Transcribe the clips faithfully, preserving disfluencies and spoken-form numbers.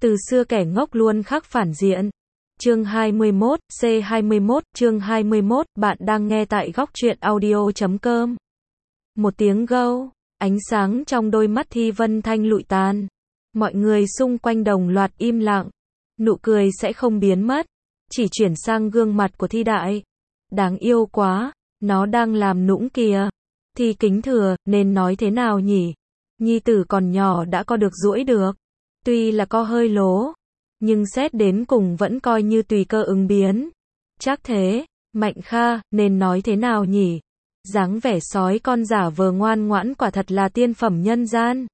Từ xưa kẻ ngốc luôn khắc phản diện. Chương hai mươi mốt, C hai mươi mốt, chương hai mươi mốt, bạn đang nghe tại góc truyện audio chấm com. Một tiếng gâu, ánh sáng trong đôi mắt Thi Vân Thanh lụi tàn. Mọi người xung quanh đồng loạt im lặng. Nụ cười sẽ không biến mất, chỉ chuyển sang gương mặt của Thi Đại. Đáng yêu quá, nó đang làm nũng kìa. Thi Kính Thừa, nên nói thế nào nhỉ? Nhi tử còn nhỏ đã co được duỗi được. Tuy là co hơi lố, nhưng xét đến cùng vẫn coi như tùy cơ ứng biến. Chắc thế, Mạnh Kha, nên nói thế nào nhỉ? Dáng vẻ sói con giả vờ ngoan ngoãn quả thật là tiên phẩm nhân gian.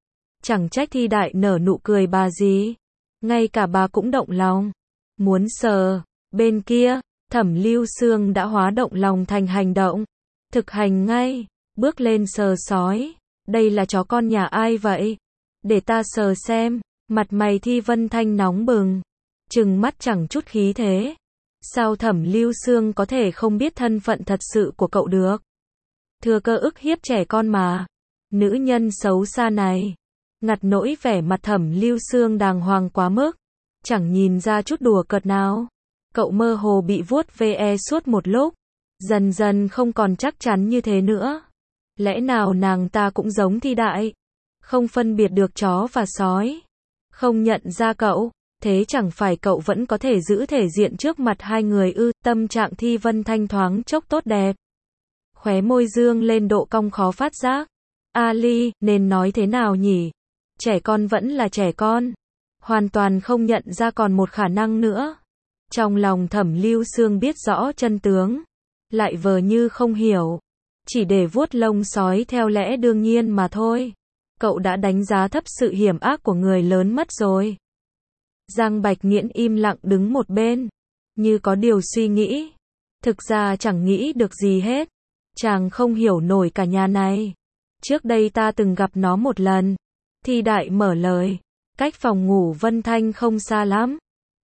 Chẳng trách Thi Đại nở nụ cười bà gì. Ngay cả bà cũng động lòng. Muốn sờ. Bên kia, Thẩm Lưu Sương đã hóa động lòng thành hành động. Thực hành ngay. Bước lên sờ sói. Đây là chó con nhà ai vậy? Để ta sờ xem. Mặt mày Thi Vân Thanh nóng bừng. Trừng mắt chẳng chút khí thế. Sao Thẩm Lưu Sương có thể không biết thân phận thật sự của cậu được? Thừa cơ ức hiếp trẻ con mà. Nữ nhân xấu xa này. Ngặt nỗi vẻ mặt Thẩm Lưu Sương đàng hoàng quá mức. Chẳng nhìn ra chút đùa cợt nào. Cậu mơ hồ bị vuốt ve suốt một lúc. Dần dần không còn chắc chắn như thế nữa. Lẽ nào nàng ta cũng giống Thi Đại? Không phân biệt được chó và sói. Không nhận ra cậu. Thế chẳng phải cậu vẫn có thể giữ thể diện trước mặt hai người ư? Tâm trạng Thi Vân Thanh thoáng chốc tốt đẹp. Khóe môi dương lên độ cong khó phát giác. Ali, nên nói thế nào nhỉ? Trẻ con vẫn là trẻ con. Hoàn toàn không nhận ra còn một khả năng nữa. Trong lòng Thẩm Lưu Sương biết rõ chân tướng. Lại vờ như không hiểu. Chỉ để vuốt lông sói theo lẽ đương nhiên mà thôi. Cậu đã đánh giá thấp sự hiểm ác của người lớn mất rồi. Giang Bạch Nghiễn im lặng đứng một bên. Như có điều suy nghĩ. Thực ra chẳng nghĩ được gì hết. Chàng không hiểu nổi cả nhà này. Trước đây ta từng gặp nó một lần. Thi Đại mở lời. Cách phòng ngủ Vân Thanh không xa lắm.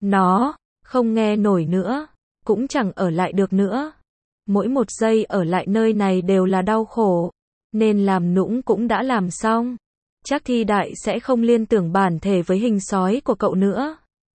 Nó không nghe nổi nữa. Cũng chẳng ở lại được nữa. Mỗi một giây ở lại nơi này đều là đau khổ. Nên làm nũng cũng đã làm xong. Chắc Thi Đại sẽ không liên tưởng bản thể với hình sói của cậu nữa.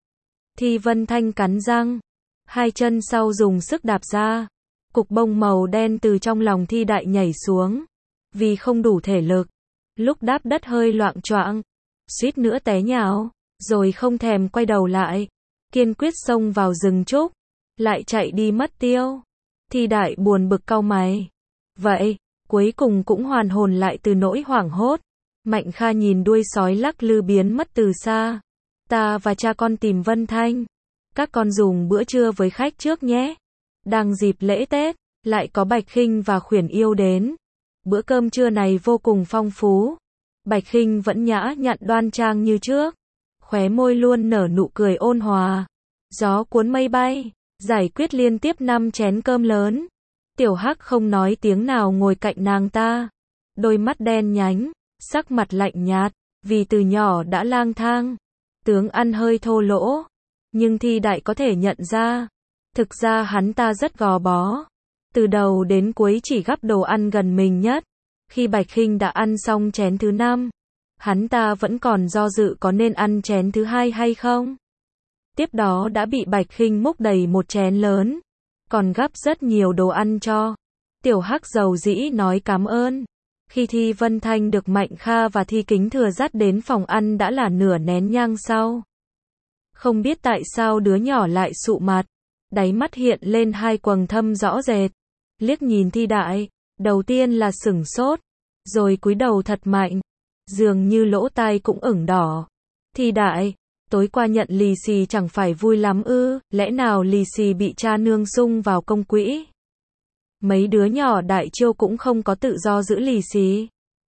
Thi Vân Thanh cắn răng. Hai chân sau dùng sức đạp ra. Cục bông màu đen từ trong lòng Thi Đại nhảy xuống. Vì không đủ thể lực. Lúc đáp đất hơi loạng choạng. Suýt nữa té nhào. Rồi không thèm quay đầu lại. Kiên quyết xông vào rừng trúc. Lại chạy đi mất tiêu. Thi Đại buồn bực cau mày. Vậy, cuối cùng cũng hoàn hồn lại từ nỗi hoảng hốt. Mạnh Kha nhìn đuôi sói lắc lư biến mất từ xa. Ta và cha con tìm Vân Thanh. Các con dùng bữa trưa với khách trước nhé. Đang dịp lễ Tết, lại có Bạch Khinh và Khuyển Yêu đến. Bữa cơm trưa này vô cùng phong phú. Bạch Khinh vẫn nhã nhặn đoan trang như trước. Khóe môi luôn nở nụ cười ôn hòa. Gió cuốn mây bay. Giải quyết liên tiếp năm chén cơm lớn. Tiểu Hắc không nói tiếng nào ngồi cạnh nàng ta. Đôi mắt đen nhánh. Sắc mặt lạnh nhạt. Vì từ nhỏ đã lang thang. Tướng ăn hơi thô lỗ. Nhưng Thi Đại có thể nhận ra. Thực ra hắn ta rất gò bó. Từ đầu đến cuối chỉ gắp đồ ăn gần mình nhất. Khi Bạch Khinh đã ăn xong chén thứ năm. Hắn ta vẫn còn do dự có nên ăn chén thứ hai hay không. Tiếp đó đã bị Bạch Khinh múc đầy một chén lớn. Còn gắp rất nhiều đồ ăn cho. Tiểu Hắc dầu dĩ nói cảm ơn. Khi Thi Vân Thanh được Mạnh Kha và Thi Kính Thừa dắt đến phòng ăn đã là nửa nén nhang sau. Không biết tại sao đứa nhỏ lại sụ mặt. Đáy mắt hiện lên hai quầng thâm rõ rệt. Liếc nhìn Thi Đại. Đầu tiên là sửng sốt. Rồi cúi đầu thật mạnh. Dường như lỗ tai cũng ửng đỏ. Thi Đại. Tối qua nhận lì xì chẳng phải vui lắm ư? Lẽ nào lì xì bị cha nương sung vào công quỹ? Mấy đứa nhỏ đại chiêu cũng không có tự do giữ lì xì.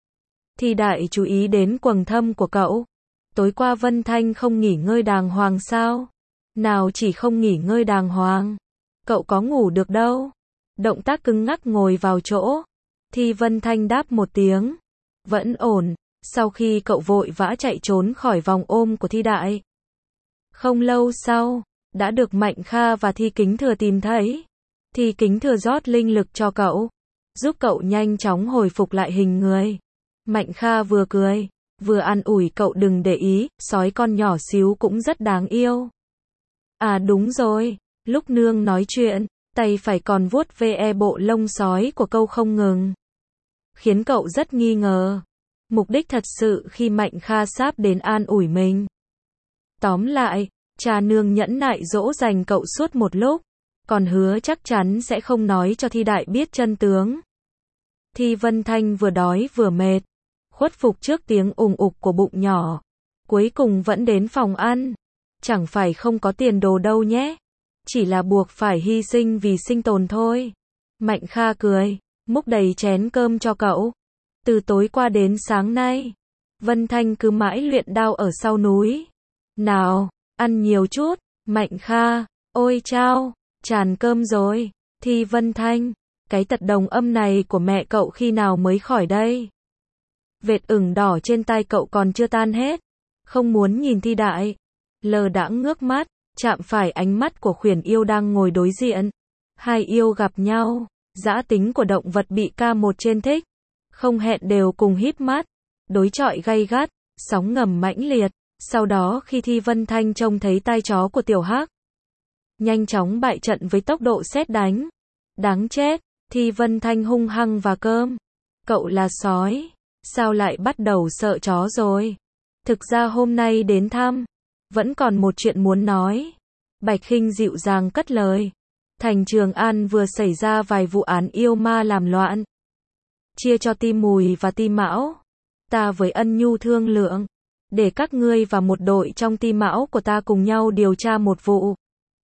Thi Đại chú ý đến quầng thâm của cậu. Tối qua Vân Thanh không nghỉ ngơi đàng hoàng sao? Nào chỉ không nghỉ ngơi đàng hoàng. Cậu có ngủ được đâu. Động tác cứng ngắc ngồi vào chỗ. Thi Vân Thanh đáp một tiếng. Vẫn ổn. Sau khi cậu vội vã chạy trốn khỏi vòng ôm của Thi Đại. Không lâu sau, đã được Mạnh Kha và Thi Kính Thừa tìm thấy. Thi Kính Thừa rót linh lực cho cậu. Giúp cậu nhanh chóng hồi phục lại hình người. Mạnh Kha vừa cười. vừa an ủi cậu đừng để ý, sói con nhỏ xíu cũng rất đáng yêu. À đúng rồi, lúc nương nói chuyện, tay phải còn vuốt ve bộ lông sói của cậu không ngừng. Khiến cậu rất nghi ngờ. Mục đích thật sự khi Mạnh Kha sắp đến an ủi mình. Tóm lại, cha nương nhẫn nại dỗ dành cậu suốt một lúc, còn hứa chắc chắn sẽ không nói cho Thi Đại biết chân tướng. Thi Vân Thanh vừa đói vừa mệt, khuất phục trước tiếng ùng ục của bụng nhỏ, cuối cùng vẫn đến phòng ăn. Chẳng phải không có tiền đồ đâu nhé, chỉ là buộc phải hy sinh vì sinh tồn thôi. Mạnh Kha cười, múc đầy chén cơm cho cậu. Từ tối qua đến sáng nay, Vân Thanh cứ mãi luyện đao ở sau núi. Nào, ăn nhiều chút. Mạnh Kha, ôi chao, tràn cơm rồi. Thi Vân Thanh, cái tật đồng âm này của mẹ cậu khi nào mới khỏi đây? Vệt ửng đỏ trên tay cậu còn chưa tan hết. Không muốn nhìn Thi Đại. Lờ đãng ngước mắt, chạm phải ánh mắt của Khuyển Yêu đang ngồi đối diện. Hai yêu gặp nhau, dã tính của động vật bị ca một trên thích. Không hẹn đều cùng híp mắt, đối chọi gay gắt, sóng ngầm mãnh liệt. Sau đó khi Thi Vân Thanh trông thấy tai chó của Tiểu Hắc, nhanh chóng bại trận với tốc độ sét đánh. Đáng chết, Thi Vân Thanh hung hăng và cơm. Cậu là sói, sao lại bắt đầu sợ chó rồi? Thực ra hôm nay đến thăm, vẫn còn một chuyện muốn nói. Bạch Khinh dịu dàng cất lời. Thành Trường An vừa xảy ra vài vụ án yêu ma làm loạn. Chia cho Ti Mùi và Ti Mão. Ta với Ân Nhu thương lượng, để các ngươi và một đội trong Ti Mão của ta cùng nhau điều tra một vụ.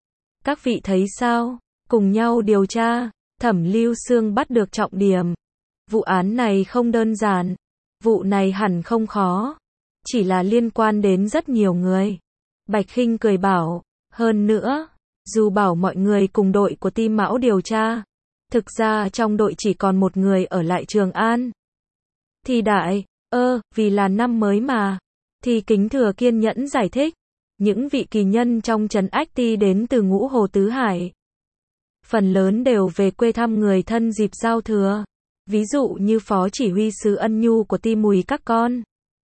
Các vị thấy sao? Cùng nhau điều tra, Thẩm Lưu Xương bắt được trọng điểm. Vụ án này không đơn giản. Vụ này hẳn không khó. Chỉ là liên quan đến rất nhiều người. Bạch Khinh cười bảo, hơn nữa, dù bảo mọi người cùng đội của Ti Mão điều tra, thực ra trong đội chỉ còn một người ở lại Trường An. Thi Đại, ơ, vì là năm mới mà. Thi Kính Thừa kiên nhẫn giải thích. Những vị kỳ nhân trong Trấn Ách Ti đến từ Ngũ Hồ Tứ Hải. Phần lớn đều về quê thăm người thân dịp giao thừa. Ví dụ như Phó Chỉ huy sứ Ân Nhu của Ti Mùi các con.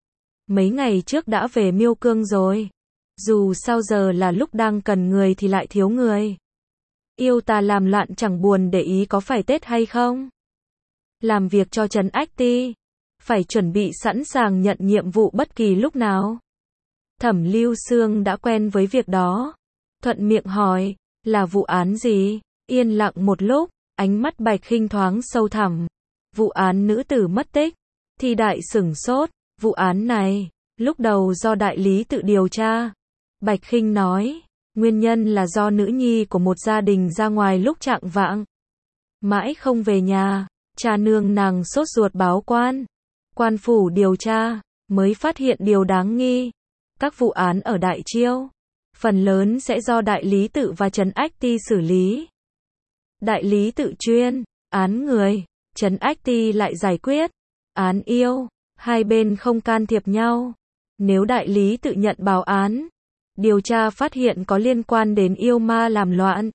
Mấy ngày trước đã về Miêu Cương rồi. Dù sao giờ là lúc đang cần người thì lại thiếu người. Yêu tà làm loạn chẳng buồn để ý có phải Tết hay không. Làm việc cho Trấn Ách Ti, phải chuẩn bị sẵn sàng nhận nhiệm vụ bất kỳ lúc nào. Thẩm Lưu Xương đã quen với việc đó. Thuận miệng hỏi, là vụ án gì? Yên lặng một lúc, ánh mắt Bạch Khinh thoáng sâu thẳm. Vụ án nữ tử mất tích. Thi Đại sửng sốt, vụ án này, lúc đầu do đại lý tự điều tra. Bạch Khinh nói, nguyên nhân là do nữ nhi của một gia đình ra ngoài lúc chạng vạng. Mãi không về nhà, cha nương nàng sốt ruột báo quan. Quan phủ điều tra, mới phát hiện điều đáng nghi. Các vụ án ở Đại Chiêu, phần lớn sẽ do đại lý tự và Trấn Ách Ti xử lý. Đại lý tự chuyên án người, Trấn Ách Ti lại giải quyết án yêu, hai bên không can thiệp nhau. Nếu đại lý tự nhận báo án, điều tra phát hiện có liên quan đến yêu ma làm loạn,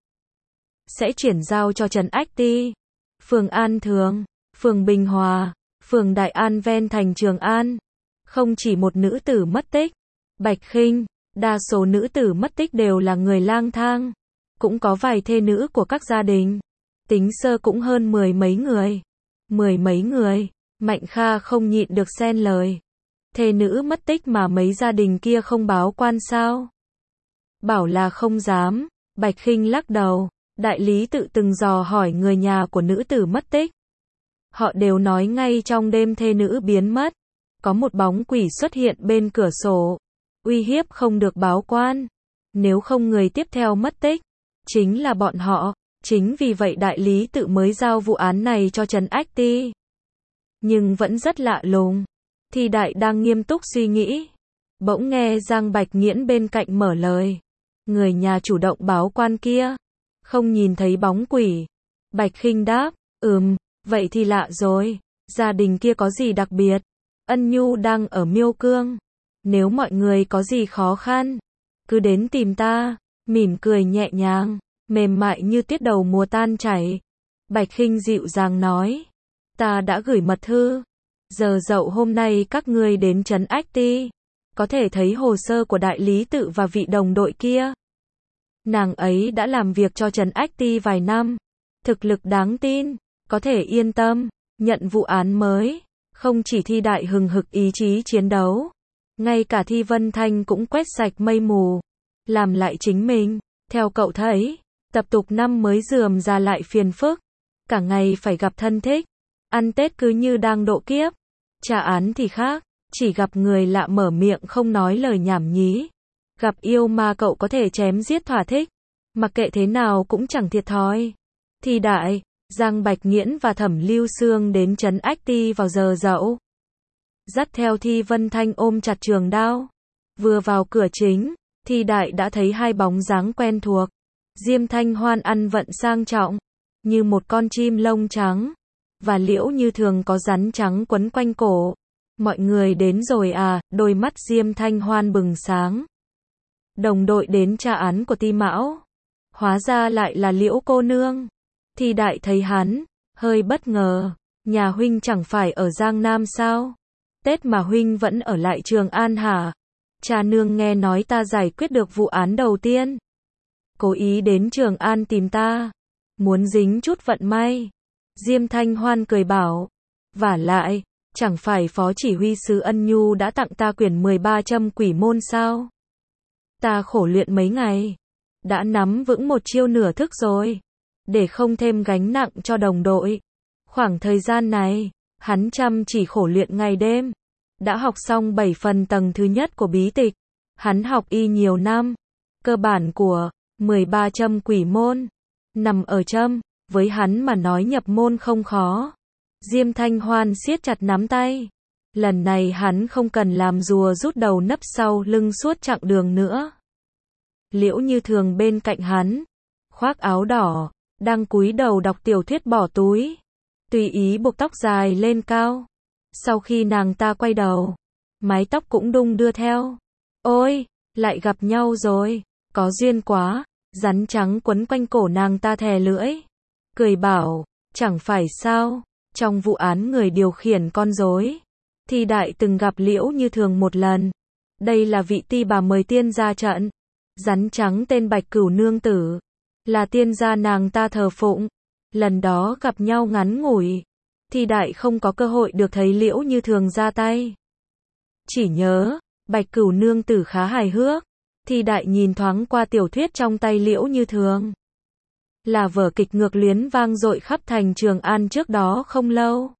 sẽ chuyển giao cho Trấn Ách Ti, phường An Thường, phường Bình Hòa, phường Đại An ven thành Trường An. Không chỉ một nữ tử mất tích, Bạch Khinh, đa số nữ tử mất tích đều là người lang thang. Cũng có vài thê nữ của các gia đình. Tính sơ cũng hơn mười mấy người. Mười mấy người, Mạnh Kha không nhịn được xen lời. Thê nữ mất tích mà mấy gia đình kia không báo quan sao? Bảo là không dám. Bạch Khinh lắc đầu. Đại lý tự từng dò hỏi người nhà của nữ tử mất tích. Họ đều nói ngay trong đêm thê nữ biến mất, có một bóng quỷ xuất hiện bên cửa sổ, uy hiếp không được báo quan. Nếu không người tiếp theo mất tích, chính là bọn họ. Chính vì vậy đại lý tự mới giao vụ án này cho Trấn Ách Ti. Nhưng vẫn rất lạ lùng. Thi Đại đang nghiêm túc suy nghĩ. Bỗng nghe Giang Bạch Nghiễn bên cạnh mở lời. Người nhà chủ động báo quan kia, không nhìn thấy bóng quỷ. Bạch Khinh đáp, ừm, vậy thì lạ rồi. Gia đình kia có gì đặc biệt? Ân Nhu đang ở Miêu Cương. Nếu mọi người có gì khó khăn, cứ đến tìm ta. Mỉm cười nhẹ nhàng, mềm mại như tiết đầu mùa tan chảy. Bạch Khinh dịu dàng nói, ta đã gửi mật thư. Giờ dậu hôm nay các ngươi đến trấn Ách Ti, có thể thấy hồ sơ của đại lý tự và vị đồng đội kia. Nàng ấy đã làm việc cho trấn Ách Ti vài năm, thực lực đáng tin, có thể yên tâm, nhận vụ án mới. Không chỉ Thi Đại hừng hực ý chí chiến đấu, ngay cả Thi Vân Thanh cũng quét sạch mây mù, làm lại chính mình. Theo cậu thấy, tập tục năm mới rườm rà lại phiền phức, cả ngày phải gặp thân thích, ăn Tết cứ như đang độ kiếp. Trả án thì khác, chỉ gặp người lạ mở miệng không nói lời nhảm nhí. Gặp yêu ma cậu có thể chém giết thỏa thích, mặc kệ thế nào cũng chẳng thiệt thòi. Thi Đại, Giang Bạch Nghiễn và Thẩm Lưu Xương đến trấn Ách Ti vào giờ dậu. Dắt theo Thi Vân Thanh ôm chặt trường đao. Vừa vào cửa chính, Thi Đại đã thấy hai bóng dáng quen thuộc. Diêm Thanh Hoan ăn vận sang trọng, như một con chim lông trắng, và Liễu Như Thường có rắn trắng quấn quanh cổ. Mọi người đến rồi à, đôi mắt Diêm Thanh Hoan bừng sáng. Đồng đội đến tra án của Ti Mão. Hóa ra lại là Liễu cô nương. Thi Đại thấy hắn, hơi bất ngờ. Nhà huynh chẳng phải ở Giang Nam sao? Tết mà huynh vẫn ở lại Trường An hả? Cha nương nghe nói ta giải quyết được vụ án đầu tiên, cố ý đến Trường An tìm ta, muốn dính chút vận may. Diêm Thanh Hoan cười bảo, vả lại, chẳng phải phó chỉ huy sứ Ân Nhu đã tặng ta quyển mười ba châm quỷ môn sao? Ta khổ luyện mấy ngày, đã nắm vững một chiêu nửa thức rồi, để không thêm gánh nặng cho đồng đội. Khoảng thời gian này, hắn chăm chỉ khổ luyện ngày đêm, đã học xong bảy phần tầng thứ nhất của bí tịch. Hắn học y nhiều năm, cơ bản của mười ba châm quỷ môn nằm ở châm, với hắn mà nói nhập môn không khó. Diêm Thanh Hoan siết chặt nắm tay. Lần này hắn không cần làm rùa rút đầu nấp sau lưng suốt chặng đường nữa. Liễu Như Thường bên cạnh hắn, khoác áo đỏ, đang cúi đầu đọc tiểu thuyết bỏ túi, tùy ý buộc tóc dài lên cao. Sau khi nàng ta quay đầu, mái tóc cũng đung đưa theo. Ôi, lại gặp nhau rồi, có duyên quá. Rắn trắng quấn quanh cổ nàng ta thè lưỡi, cười bảo, chẳng phải sao, trong vụ án người điều khiển con rối, Thi Đại từng gặp Liễu Như Thường một lần. Đây là vị ti bà mời tiên ra trận. Rắn trắng tên Bạch Cửu Nương Tử, là tiên gia nàng ta thờ phụng. Lần đó gặp nhau ngắn ngủi, Thi Đại không có cơ hội được thấy Liễu Như Thường ra tay. Chỉ nhớ, Bạch Cửu Nương Tử khá hài hước. Thi Đại nhìn thoáng qua tiểu thuyết trong tay Liễu Như Thường, là vở kịch ngược luyến vang dội khắp thành Trường An trước đó không lâu.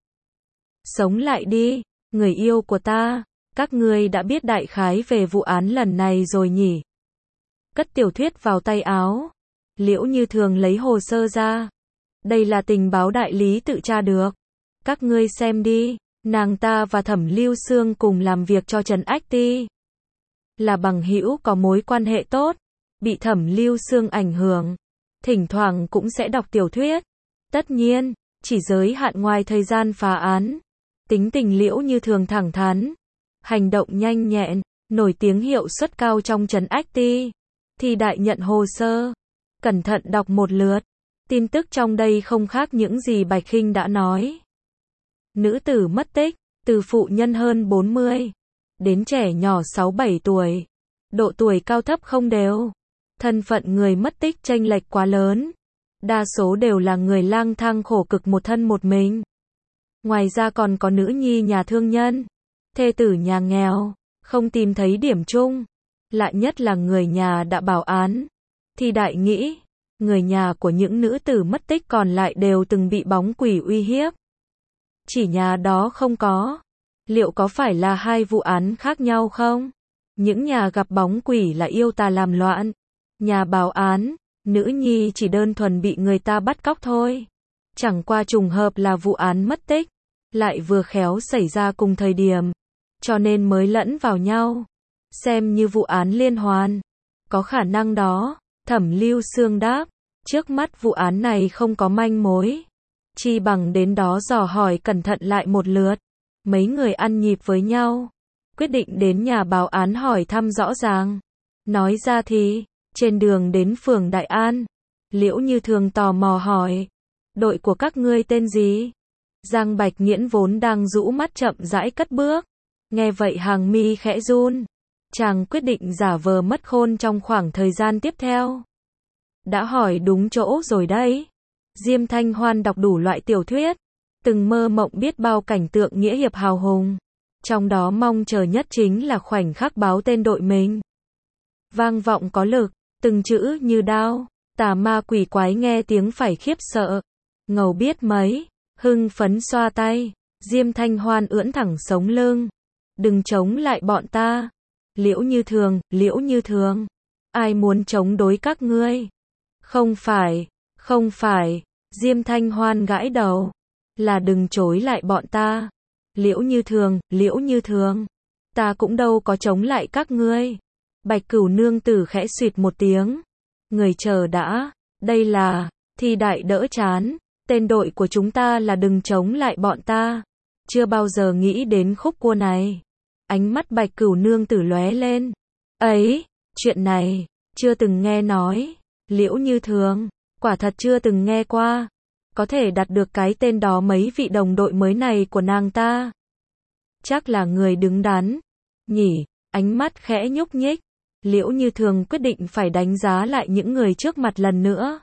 Sống lại đi, người yêu của ta, các ngươi đã biết đại khái về vụ án lần này rồi nhỉ? Cất tiểu thuyết vào tay áo, Liễu Như Thường lấy hồ sơ ra. Đây là tình báo đại lý tự tra được. Các ngươi xem đi, nàng ta và Thẩm Lưu Xương cùng làm việc cho Trấn Ách Ti, là bằng hữu có mối quan hệ tốt, bị Thẩm Lưu Xương ảnh hưởng, thỉnh thoảng cũng sẽ đọc tiểu thuyết. Tất nhiên, chỉ giới hạn ngoài thời gian phá án. Tính tình Liễu Như Thường thẳng thắn, hành động nhanh nhẹn, nổi tiếng hiệu suất cao trong Trấn Ách Ti. Thi Đại nhận hồ sơ, cẩn thận đọc một lượt. Tin tức trong đây không khác những gì Bạch Khinh đã nói. Nữ tử mất tích, từ phụ nhân hơn bốn mươi, đến trẻ nhỏ sáu bảy tuổi. Độ tuổi cao thấp không đều. Thân phận người mất tích chênh lệch quá lớn. Đa số đều là người lang thang khổ cực một thân một mình. Ngoài ra còn có nữ nhi nhà thương nhân, thê tử nhà nghèo, không tìm thấy điểm chung. Lạ nhất là người nhà đã báo án. Thi Đại nghĩ, người nhà của những nữ tử mất tích còn lại đều từng bị bóng quỷ uy hiếp. Chỉ nhà đó không có. Liệu có phải là hai vụ án khác nhau không? Những nhà gặp bóng quỷ là yêu tà làm loạn. Nhà báo án, nữ nhi chỉ đơn thuần bị người ta bắt cóc thôi. Chẳng qua trùng hợp là vụ án mất tích, lại vừa khéo xảy ra cùng thời điểm, cho nên mới lẫn vào nhau. Xem như vụ án liên hoàn. Có khả năng đó, Thẩm Lưu Xương đáp. Trước mắt vụ án này không có manh mối, chi bằng đến đó dò hỏi cẩn thận lại một lượt. Mấy người ăn nhịp với nhau, quyết định đến nhà báo án hỏi thăm rõ ràng. Nói ra thì, trên đường đến phường Đại An, Liễu Như Thường tò mò hỏi, đội của các ngươi tên gì? Giang Bạch Nghiễn vốn đang rũ mắt chậm rãi cất bước. Nghe vậy hàng mi khẽ run. Chàng quyết định giả vờ mất khôn trong khoảng thời gian tiếp theo. Đã hỏi đúng chỗ rồi đấy. Diêm Thanh Hoan đọc đủ loại tiểu thuyết, từng mơ mộng biết bao cảnh tượng nghĩa hiệp hào hùng. Trong đó mong chờ nhất chính là khoảnh khắc báo tên đội mình. Vang vọng có lực, từng chữ như đao, tà ma quỷ quái nghe tiếng phải khiếp sợ. Ngầu biết mấy, hưng phấn xoa tay, Diêm Thanh Hoan ưỡn thẳng sống lưng. Đừng chống lại bọn ta. Liễu Như Thường, Liễu Như Thường. Ai muốn chống đối các ngươi? Không phải, không phải, Diêm Thanh Hoan gãi đầu. Là đừng chối lại bọn ta. Liễu Như Thường, Liễu Như Thường. Ta cũng đâu có chống lại các ngươi. Bạch Cửu nương tử khẽ xuyệt một tiếng. Người chờ đã, đây là, Thi Đại đỡ chán. Tên đội của chúng ta là đừng chống lại bọn ta. Chưa bao giờ nghĩ đến khúc cua này. Ánh mắt Bạch Cửu nương tử lóe lên. Ấy, chuyện này, chưa từng nghe nói. Liễu Như Thường, quả thật chưa từng nghe qua. Có thể đặt được cái tên đó mấy vị đồng đội mới này của nàng ta. Chắc là người đứng đắn. Nhỉ, ánh mắt khẽ nhúc nhích. Liễu Như Thường quyết định phải đánh giá lại những người trước mặt lần nữa.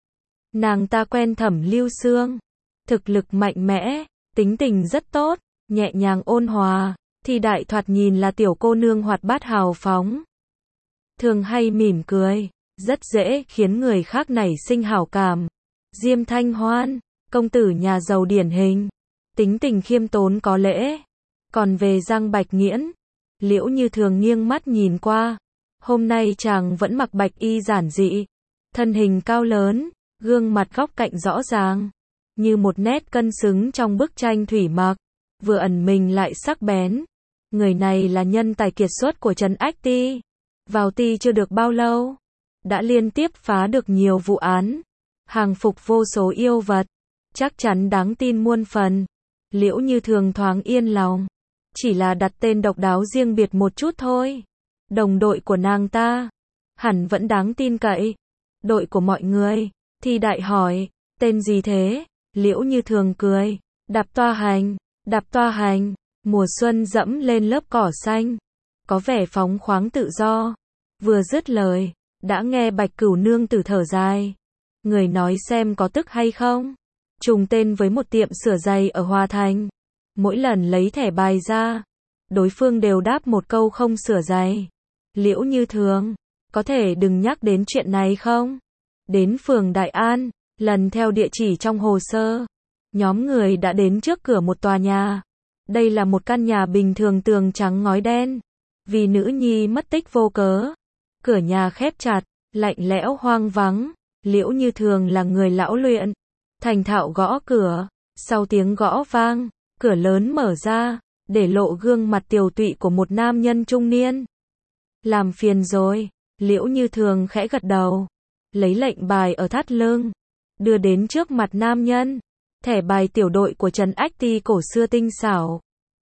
Nàng ta quen Thẩm Lưu Xương. Thực lực mạnh mẽ, tính tình rất tốt, nhẹ nhàng ôn hòa. Thì Đại thoạt nhìn là tiểu cô nương hoạt bát hào phóng. Thường hay mỉm cười, rất dễ khiến người khác nảy sinh hảo cảm. Diêm Thanh Hoan, công tử nhà giàu điển hình, tính tình khiêm tốn có lễ. Còn về Giang Bạch Nghiễn, Liễu Như Thường nghiêng mắt nhìn qua. Hôm nay chàng vẫn mặc bạch y giản dị, thân hình cao lớn, gương mặt góc cạnh rõ ràng, như một nét cân xứng trong bức tranh thủy mặc, vừa ẩn mình lại sắc bén. Người này là nhân tài kiệt xuất của Trấn Ách Ti. Vào ti chưa được bao lâu, đã liên tiếp phá được nhiều vụ án, hàng phục vô số yêu vật, chắc chắn đáng tin muôn phần. Liễu Như Thường thoáng yên lòng, chỉ là đặt tên độc đáo riêng biệt một chút thôi. Đồng đội của nàng ta, hẳn vẫn đáng tin cậy. Đội của mọi người, Thi Đại hỏi, tên gì thế? Liễu Như Thường cười, Đạp Toa Hành, Đạp Toa Hành. Mùa xuân dẫm lên lớp cỏ xanh, có vẻ phóng khoáng tự do. Vừa dứt lời, đã nghe Bạch Cửu nương tử thở dài. Người nói xem có tức hay không? Trùng tên với một tiệm sửa giày ở Hòa Thành. Mỗi lần lấy thẻ bài ra, đối phương đều đáp một câu không sửa giày. Liễu Như Thường, có thể đừng nhắc đến chuyện này không? Đến phường Đại An, lần theo địa chỉ trong hồ sơ, nhóm người đã đến trước cửa một tòa nhà. Đây là một căn nhà bình thường tường trắng ngói đen. Vì nữ nhi mất tích vô cớ, cửa nhà khép chặt, lạnh lẽo hoang vắng. Liễu Như Thường là người lão luyện, thành thạo gõ cửa. Sau tiếng gõ vang, cửa lớn mở ra, để lộ gương mặt tiều tụy của một nam nhân trung niên. Làm phiền rồi. Liễu Như Thường khẽ gật đầu, lấy lệnh bài ở thắt lưng, đưa đến trước mặt nam nhân. Thẻ bài tiểu đội của Trấn Ách Ti cổ xưa tinh xảo,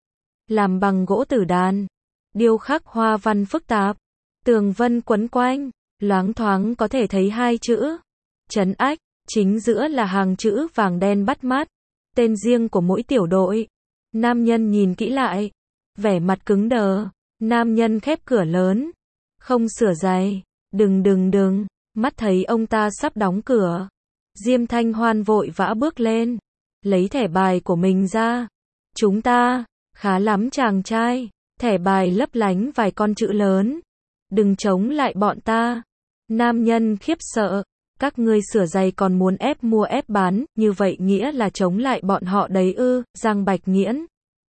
làm bằng gỗ tử đàn, điêu khắc hoa văn phức tạp, tường vân quấn quanh, loáng thoáng có thể thấy hai chữ Trấn Ách, chính giữa là hàng chữ vàng đen bắt mắt, tên riêng của mỗi tiểu đội. Nam nhân nhìn kỹ lại, vẻ mặt cứng đờ. Nam nhân khép cửa lớn, không sửa giày. Đừng đừng đừng. Mắt thấy ông ta sắp đóng cửa, Diêm Thanh Hoan vội vã bước lên, lấy thẻ bài của mình ra. Chúng ta, khá lắm chàng trai. Thẻ bài lấp lánh vài con chữ lớn. Đừng chống lại bọn ta. Nam nhân khiếp sợ. Các ngươi sửa giày còn muốn ép mua ép bán, như vậy nghĩa là chống lại bọn họ đấy ư? Giang Bạch Nghiễn.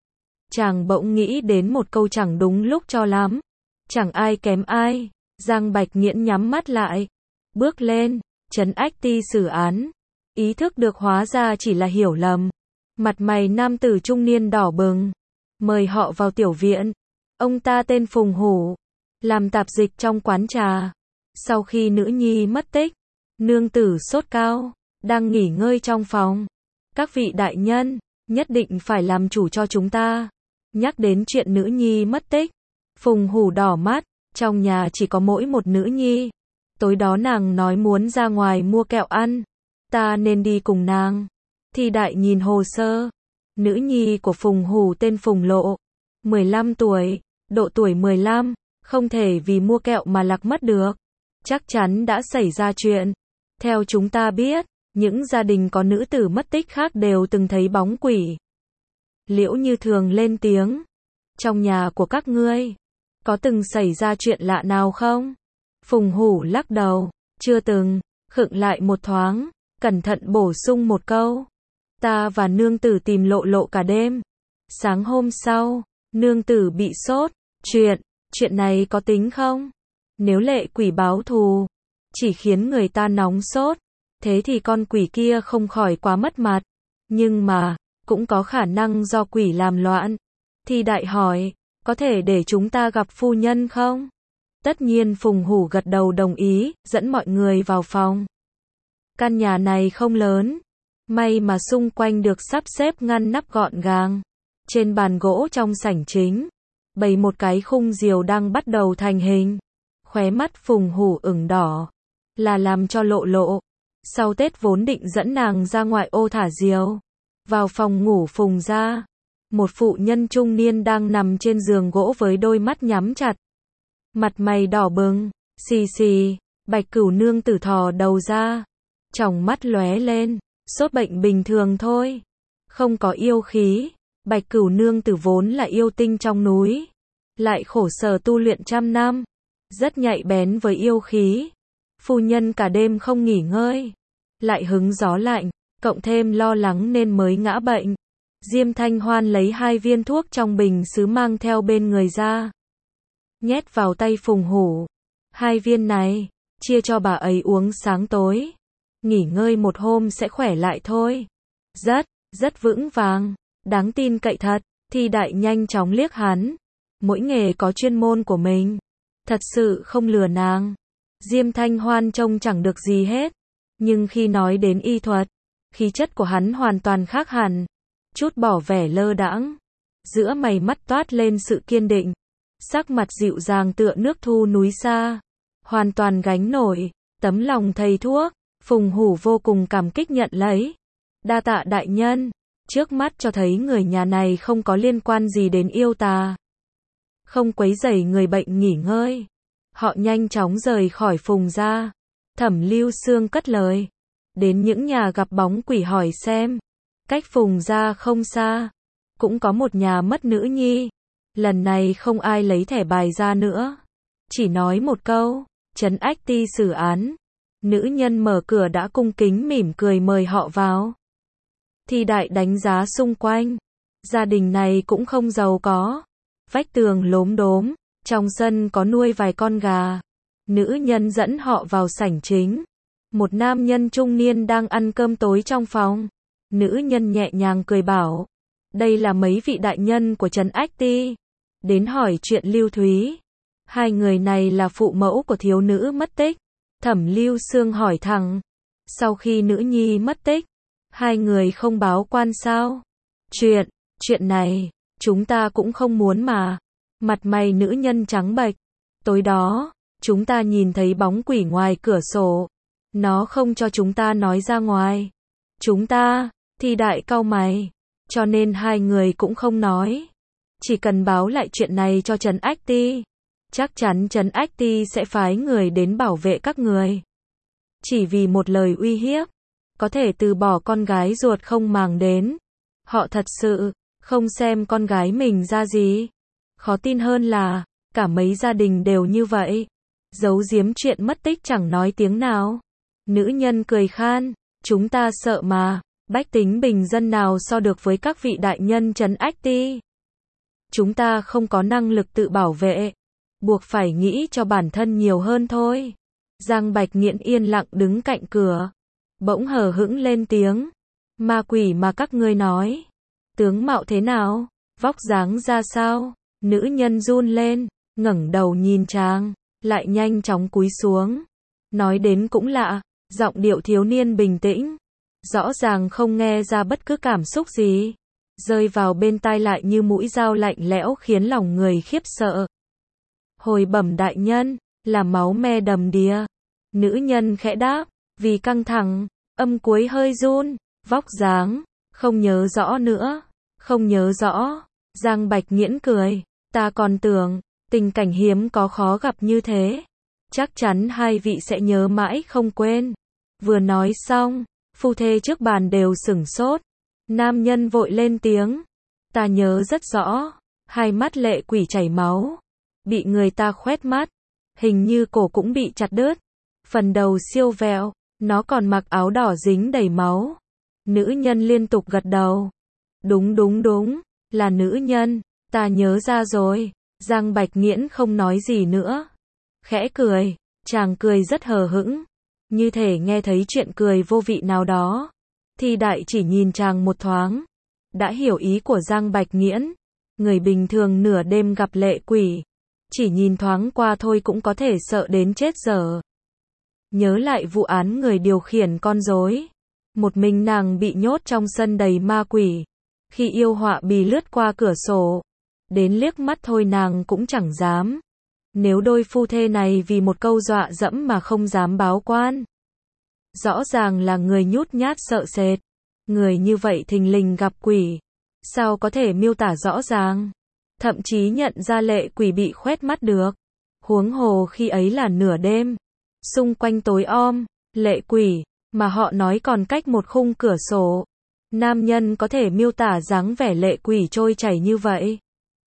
Chàng bỗng nghĩ đến một câu chẳng đúng lúc cho lắm. Chẳng ai kém ai. Giang Bạch Nghiễn nhắm mắt lại, bước lên. Trấn Ách Ti xử án. Ý thức được hóa ra chỉ là hiểu lầm. Mặt mày nam tử trung niên đỏ bừng, mời họ vào tiểu viện. Ông ta tên Phùng Hủ, làm tạp dịch trong quán trà. Sau khi nữ nhi mất tích, nương tử sốt cao, đang nghỉ ngơi trong phòng. Các vị đại nhân, nhất định phải làm chủ cho chúng ta. Nhắc đến chuyện nữ nhi mất tích, Phùng Hủ đỏ mắt. Trong nhà chỉ có mỗi một nữ nhi. Tối đó nàng nói muốn ra ngoài mua kẹo ăn, ta nên đi cùng nàng. Thi Đại nhìn hồ sơ, Nữ nhi của Phùng Hủ tên Phùng Lộ, mười lăm tuổi, độ tuổi mười lăm, không thể vì mua kẹo mà lạc mất được. Chắc chắn đã xảy ra chuyện. Theo chúng ta biết, những gia đình có nữ tử mất tích khác đều từng thấy bóng quỷ. Liễu Như Thường lên tiếng. Trong nhà của các ngươi, có từng xảy ra chuyện lạ nào không? Phùng Hủ lắc đầu, chưa từng, khựng lại một thoáng, cẩn thận bổ sung một câu. Ta và nương tử tìm Lộ Lộ cả đêm. Sáng hôm sau, nương tử bị sốt. Chuyện, chuyện này có tính không? Nếu lệ quỷ báo thù, chỉ khiến người ta nóng sốt, thế thì con quỷ kia không khỏi quá mất mặt. Nhưng mà, cũng có khả năng do quỷ làm loạn. Thì đại hỏi, có thể để chúng ta gặp phu nhân không? Tất nhiên Phùng Hủ gật đầu đồng ý, dẫn mọi người vào phòng. Căn nhà này không lớn, may mà xung quanh được sắp xếp ngăn nắp gọn gàng. Trên bàn gỗ trong sảnh chính, bày một cái khung diều đang bắt đầu thành hình. Khóe mắt Phùng Hủ ửng đỏ, là làm cho Lộ Lộ. Sau Tết vốn định dẫn nàng ra ngoại ô thả diều. Vào phòng ngủ Phùng ra, một phụ nhân trung niên đang nằm trên giường gỗ với đôi mắt nhắm chặt. Mặt mày đỏ bừng, xì xì, Bạch Cửu nương tử thò đầu ra. Tròng mắt lóe lên, sốt bệnh bình thường thôi. Không có yêu khí, Bạch Cửu nương tử vốn là yêu tinh trong núi. Lại khổ sở tu luyện trăm năm, rất nhạy bén với yêu khí. Phu nhân cả đêm không nghỉ ngơi, lại hứng gió lạnh, cộng thêm lo lắng nên mới ngã bệnh. Diêm Thanh Hoan lấy hai viên thuốc trong bình sứ mang theo bên người ra, nhét vào tay Phùng Hủ. Hai viên này, chia cho bà ấy uống sáng tối. Nghỉ ngơi một hôm sẽ khỏe lại thôi. Rất, rất vững vàng, đáng tin cậy thật. Thi Đại nhanh chóng liếc hắn. Mỗi nghề có chuyên môn của mình. Thật sự không lừa nàng. Diêm Thanh Hoan trông chẳng được gì hết. Nhưng khi nói đến y thuật, khí chất của hắn hoàn toàn khác hẳn. Chút bỏ vẻ lơ đãng, giữa mày mắt toát lên sự kiên định. Sắc mặt dịu dàng tựa nước thu núi xa, hoàn toàn gánh nổi tấm lòng thầy thuốc. Phùng Hủ vô cùng cảm kích nhận lấy. Đa tạ đại nhân, trước mắt cho thấy người nhà này không có liên quan gì đến yêu tà, không quấy rầy người bệnh nghỉ ngơi. Họ nhanh chóng rời khỏi Phùng gia. Thẩm Lưu Xương cất lời, đến những nhà gặp bóng quỷ hỏi xem. Cách Phùng gia không xa, cũng có một nhà mất nữ nhi. Lần này không ai lấy thẻ bài ra nữa, chỉ nói một câu, trấn ách ti xử án. Nữ nhân mở cửa đã cung kính mỉm cười mời họ vào. Thi Đại đánh giá xung quanh, gia đình này cũng không giàu có. Vách tường lốm đốm, trong sân có nuôi vài con gà. Nữ nhân dẫn họ vào sảnh chính. Một nam nhân trung niên đang ăn cơm tối trong phòng. Nữ nhân nhẹ nhàng cười bảo, đây là mấy vị đại nhân của trấn ách ti, đến hỏi chuyện Lưu Thúy. Hai người này là phụ mẫu của thiếu nữ mất tích. Thẩm Lưu Xương hỏi thẳng, sau khi nữ nhi mất tích, hai người không báo quan sao? Chuyện, chuyện này, chúng ta cũng không muốn mà. Mặt mày nữ nhân trắng bệch. Tối đó, chúng ta nhìn thấy bóng quỷ ngoài cửa sổ. Nó không cho chúng ta nói ra ngoài. Chúng ta, Thi Đại cau mày, cho nên hai người cũng không nói. Chỉ cần báo lại chuyện này cho trấn ách ti, chắc chắn trấn ách ti sẽ phái người đến bảo vệ các người. Chỉ vì một lời uy hiếp, có thể từ bỏ con gái ruột không màng đến. Họ thật sự không xem con gái mình ra gì. Khó tin hơn là, cả mấy gia đình đều như vậy. Giấu giếm chuyện mất tích chẳng nói tiếng nào. Nữ nhân cười khan, chúng ta sợ mà. Bách tính bình dân nào so được với các vị đại nhân trấn ách ti. Chúng ta không có năng lực tự bảo vệ, buộc phải nghĩ cho bản thân nhiều hơn thôi. Giang Bạch Nghiện yên lặng đứng cạnh cửa, bỗng hờ hững lên tiếng. Ma quỷ mà các ngươi nói, tướng mạo thế nào, vóc dáng ra sao? Nữ nhân run lên, ngẩng đầu nhìn chàng, lại nhanh chóng cúi xuống. Nói đến cũng lạ, giọng điệu thiếu niên bình tĩnh, rõ ràng không nghe ra bất cứ cảm xúc gì, rơi vào bên tai lại như mũi dao lạnh lẽo khiến lòng người khiếp sợ. Hồi bẩm đại nhân, là máu me đầm đìa. Nữ nhân khẽ đáp, vì căng thẳng, âm cuối hơi run, vóc dáng, không nhớ rõ nữa. Không nhớ rõ. Giang Bạch Nghiễn cười. Ta còn tưởng, tình cảnh hiếm có khó gặp như thế. Chắc chắn hai vị sẽ nhớ mãi không quên. Vừa nói xong, phu thê trước bàn đều sửng sốt. Nam nhân vội lên tiếng. Ta nhớ rất rõ. Hai mắt lệ quỷ chảy máu. Bị người ta khoét mắt. Hình như cổ cũng bị chặt đứt. Phần đầu siêu vẹo. Nó còn mặc áo đỏ dính đầy máu. Nữ nhân liên tục gật đầu. Đúng đúng đúng. Là nữ nhân. Ta nhớ ra rồi. Giang Bạch Nghiễn không nói gì nữa. Khẽ cười. Chàng cười rất hờ hững. Như thể nghe thấy chuyện cười vô vị nào đó. Thi Đại chỉ nhìn chàng một thoáng. Đã hiểu ý của Giang Bạch Nghiễn. Người bình thường nửa đêm gặp lệ quỷ. Chỉ nhìn thoáng qua thôi cũng có thể sợ đến chết dở. Nhớ lại vụ án người điều khiển con rối. Một mình nàng bị nhốt trong sân đầy ma quỷ. Khi yêu họa bì lướt qua cửa sổ. Đến liếc mắt thôi nàng cũng chẳng dám. Nếu đôi phu thê này vì một câu dọa dẫm mà không dám báo quan. Rõ ràng là người nhút nhát sợ sệt. Người như vậy thình lình gặp quỷ. Sao có thể miêu tả rõ ràng. Thậm chí nhận ra lệ quỷ bị khoét mắt được. Huống hồ khi ấy là nửa đêm. Xung quanh tối om, lệ quỷ, mà họ nói còn cách một khung cửa sổ. Nam nhân có thể miêu tả dáng vẻ lệ quỷ trôi chảy như vậy.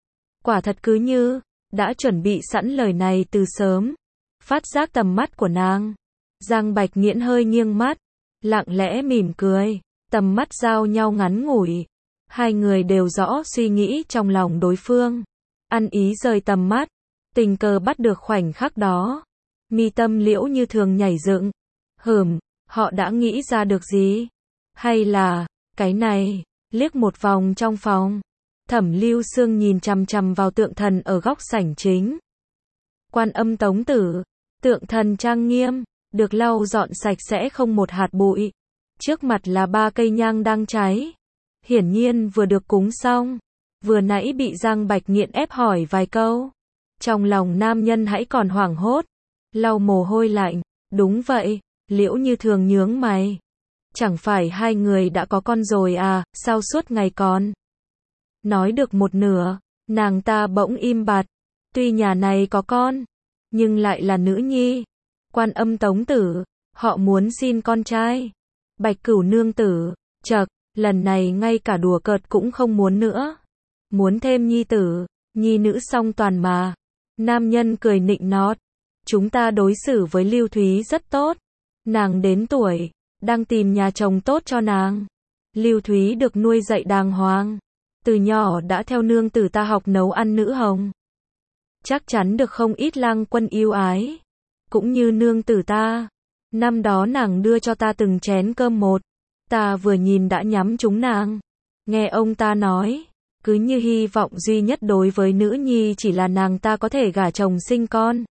Quả thật cứ như, đã chuẩn bị sẵn lời này từ sớm. Phát giác tầm mắt của nàng. Giang Bạch Nghiễn hơi nghiêng mắt, lặng lẽ mỉm cười, tầm mắt giao nhau ngắn ngủi. Hai người đều rõ suy nghĩ trong lòng đối phương. Ăn ý rời tầm mắt, tình cờ bắt được khoảnh khắc đó. Mi tâm Liễu Như Thường nhảy dựng. Hừm, họ đã nghĩ ra được gì? Hay là, cái này, liếc một vòng trong phòng. Thẩm Lưu Sương nhìn chằm chằm vào tượng thần ở góc sảnh chính. Quan Âm Tống Tử, tượng thần trang nghiêm, được lau dọn sạch sẽ không một hạt bụi. Trước mặt là ba cây nhang đang cháy. Hiển nhiên vừa được cúng xong. Vừa nãy bị Giang Bạch Nghiễn ép hỏi vài câu. Trong lòng nam nhân hãy còn hoảng hốt. Lau mồ hôi lạnh. Đúng vậy, Liễu Như Thường nhướng mày. Chẳng phải hai người đã có con rồi à, sao suốt ngày còn? Nói được một nửa, nàng ta bỗng im bặt. Tuy nhà này có con, nhưng lại là nữ nhi. Quan Âm Tống Tử, họ muốn xin con trai. Bạch Cửu nương tử, chậc, lần này ngay cả đùa cợt cũng không muốn nữa. Muốn thêm nhi tử, nhi nữ song toàn mà. Nam nhân cười nịnh nọt. Chúng ta đối xử với Lưu Thúy rất tốt. Nàng đến tuổi, đang tìm nhà chồng tốt cho nàng. Lưu Thúy được nuôi dạy đàng hoàng. Từ nhỏ đã theo nương tử ta học nấu ăn nữ hồng. Chắc chắn được không ít lang quân yêu ái. Cũng như nương tử ta. Năm đó nàng đưa cho ta từng chén cơm một. Ta vừa nhìn đã nhắm trúng nàng. Nghe ông ta nói, cứ như hy vọng duy nhất đối với nữ nhi chỉ là nàng ta có thể gả chồng sinh con.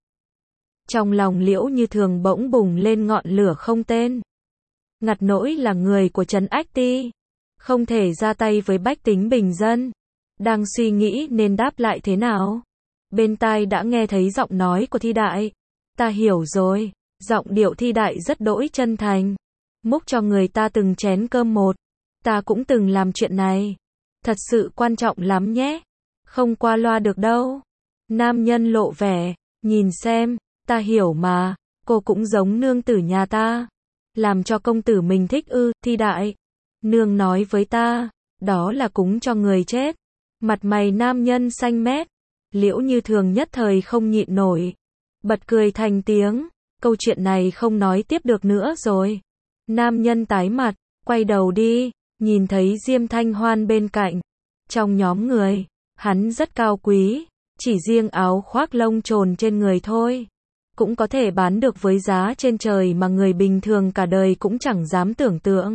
Trong lòng Liễu Như Thường bỗng bùng lên ngọn lửa không tên. Ngặt nỗi là người của Trấn Ách Ti. Không thể ra tay với bách tính bình dân. Đang suy nghĩ nên đáp lại thế nào. Bên tai đã nghe thấy giọng nói của Thi Đại. Ta hiểu rồi. Giọng điệu Thi Đại rất đỗi chân thành. Múc cho người ta từng chén cơm một. Ta cũng từng làm chuyện này. Thật sự quan trọng lắm nhé. Không qua loa được đâu. Nam nhân lộ vẻ. Nhìn xem, ta hiểu mà. Cô cũng giống nương tử nhà ta. Làm cho công tử mình thích ư, Thi Đại. Nương nói với ta, đó là cúng cho người chết. Mặt mày nam nhân xanh mét. Liễu Như Thường nhất thời không nhịn nổi. Bật cười thành tiếng. Câu chuyện này không nói tiếp được nữa rồi. Nam nhân tái mặt, quay đầu đi, nhìn thấy Diêm Thanh Hoan bên cạnh. Trong nhóm người, hắn rất cao quý, chỉ riêng áo khoác lông trồn trên người thôi. Cũng có thể bán được với giá trên trời mà người bình thường cả đời cũng chẳng dám tưởng tượng.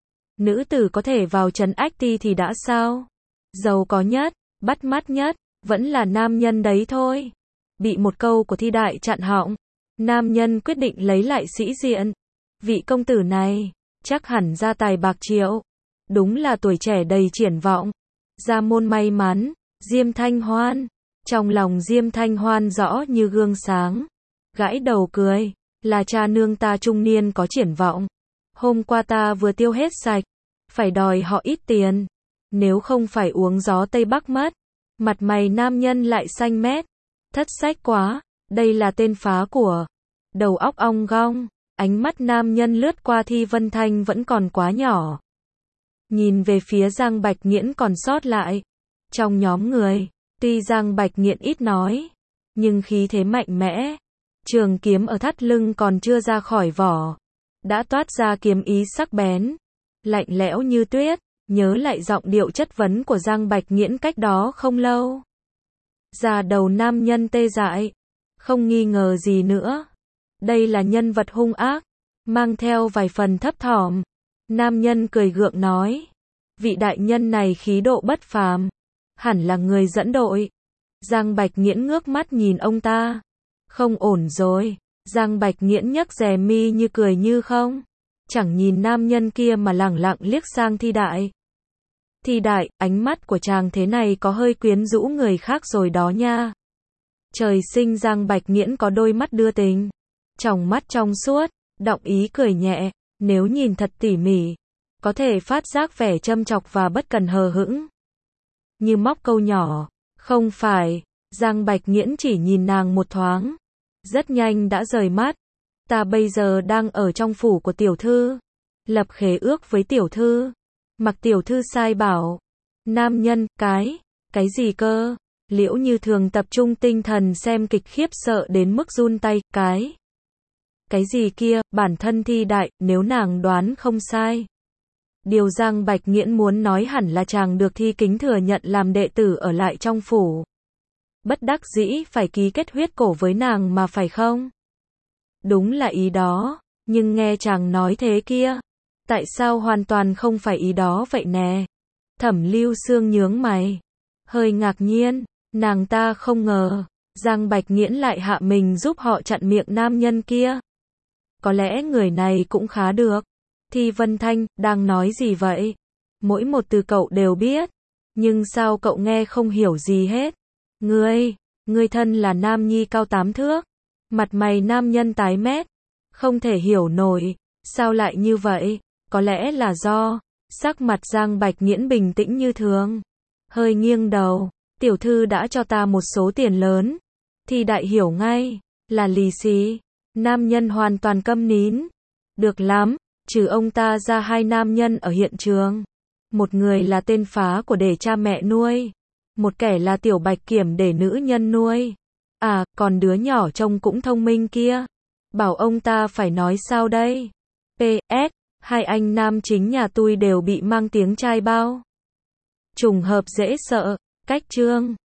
Nữ tử có thể vào Trấn Ách Ti thì đã sao? Giàu có nhất, bắt mắt nhất, vẫn là nam nhân đấy thôi. Bị một câu của Thi Đại chặn họng. Nam nhân quyết định lấy lại sĩ diện. Vị công tử này, chắc hẳn gia tài bạc triệu. Đúng là tuổi trẻ đầy triển vọng. Gia môn may mắn, Diêm Thanh Hoan. Trong lòng Diêm Thanh Hoan rõ như gương sáng. Gãi đầu cười, là cha nương ta trung niên có triển vọng. Hôm qua ta vừa tiêu hết sạch, phải đòi họ ít tiền. Nếu không phải uống gió Tây Bắc mất. Mặt mày nam nhân lại xanh mét. Thất sách quá, đây là tên phá của. Đầu óc ong gong. Ánh mắt nam nhân lướt qua Thi Vân Thanh vẫn còn quá nhỏ. Nhìn về phía Giang Bạch Nghiễn còn sót lại. Trong nhóm người, tuy Giang Bạch Nghiễn ít nói, nhưng khí thế mạnh mẽ. Trường kiếm ở thắt lưng còn chưa ra khỏi vỏ. Đã toát ra kiếm ý sắc bén. Lạnh lẽo như tuyết. Nhớ lại giọng điệu chất vấn của Giang Bạch Nghiễn cách đó không lâu. Da đầu nam nhân tê dại. Không nghi ngờ gì nữa. Đây là nhân vật hung ác. Mang theo vài phần thấp thỏm. Nam nhân cười gượng nói. Vị đại nhân này khí độ bất phàm. Hẳn là người dẫn đội. Giang Bạch Nghiễn ngước mắt nhìn ông ta. Không ổn rồi. Giang Bạch Nghiễn nhấc rè mi như cười như không. Chẳng nhìn nam nhân kia mà lẳng lặng liếc sang Thi Đại. Thi Đại, ánh mắt của chàng thế này có hơi quyến rũ người khác rồi đó nha. Trời sinh Giang Bạch Nghiễn có đôi mắt đưa tình. Tròng mắt trong suốt, đọng ý cười nhẹ. Nếu nhìn thật tỉ mỉ, có thể phát giác vẻ châm chọc và bất cần hờ hững. Như móc câu nhỏ. Không phải. Giang Bạch Nghiễn chỉ nhìn nàng một thoáng. Rất nhanh đã rời mắt. Ta bây giờ đang ở trong phủ của tiểu thư. Lập khế ước với tiểu thư. Mặc tiểu thư sai bảo. Nam nhân, cái, cái gì cơ? Liễu Như Thường tập trung tinh thần xem kịch khiếp sợ đến mức run tay, cái. Cái gì kia, bản thân Thi Đại, nếu nàng đoán không sai. Điều Giang Bạch Nghiễn muốn nói hẳn là chàng được Thi Kính thừa nhận làm đệ tử ở lại trong phủ. Bất đắc dĩ phải ký kết huyết cổ với nàng mà phải không? Đúng là ý đó, nhưng nghe chàng nói thế kia. Tại sao hoàn toàn không phải ý đó vậy nè? Thẩm Lưu Sương nhướng mày. Hơi ngạc nhiên, nàng ta không ngờ. Giang Bạch Nghiễn lại hạ mình giúp họ chặn miệng nam nhân kia. Có lẽ người này cũng khá được. Thi Vân Thanh, đang nói gì vậy? Mỗi một từ cậu đều biết. Nhưng sao cậu nghe không hiểu gì hết? Ngươi, ngươi thân là nam nhi cao tám thước. Mặt mày nam nhân tái mét. Không thể hiểu nổi. Sao lại như vậy? Có lẽ là do sắc mặt Giang Bạch Nghiễn bình tĩnh như thường. Hơi nghiêng đầu. Tiểu thư đã cho ta một số tiền lớn. Thì Đại hiểu ngay. Là lì xì. Nam nhân hoàn toàn câm nín. Được lắm. Trừ ông ta ra hai nam nhân ở hiện trường. Một người là tên phá của để cha mẹ nuôi. Một kẻ là Tiểu Bạch Kiểm để nữ nhân nuôi. À, còn đứa nhỏ trông cũng thông minh kia. Bảo ông ta phải nói sao đây? pê ét, hai anh nam chính nhà tôi đều bị mang tiếng trai bao. Trùng hợp dễ sợ. Cách chương.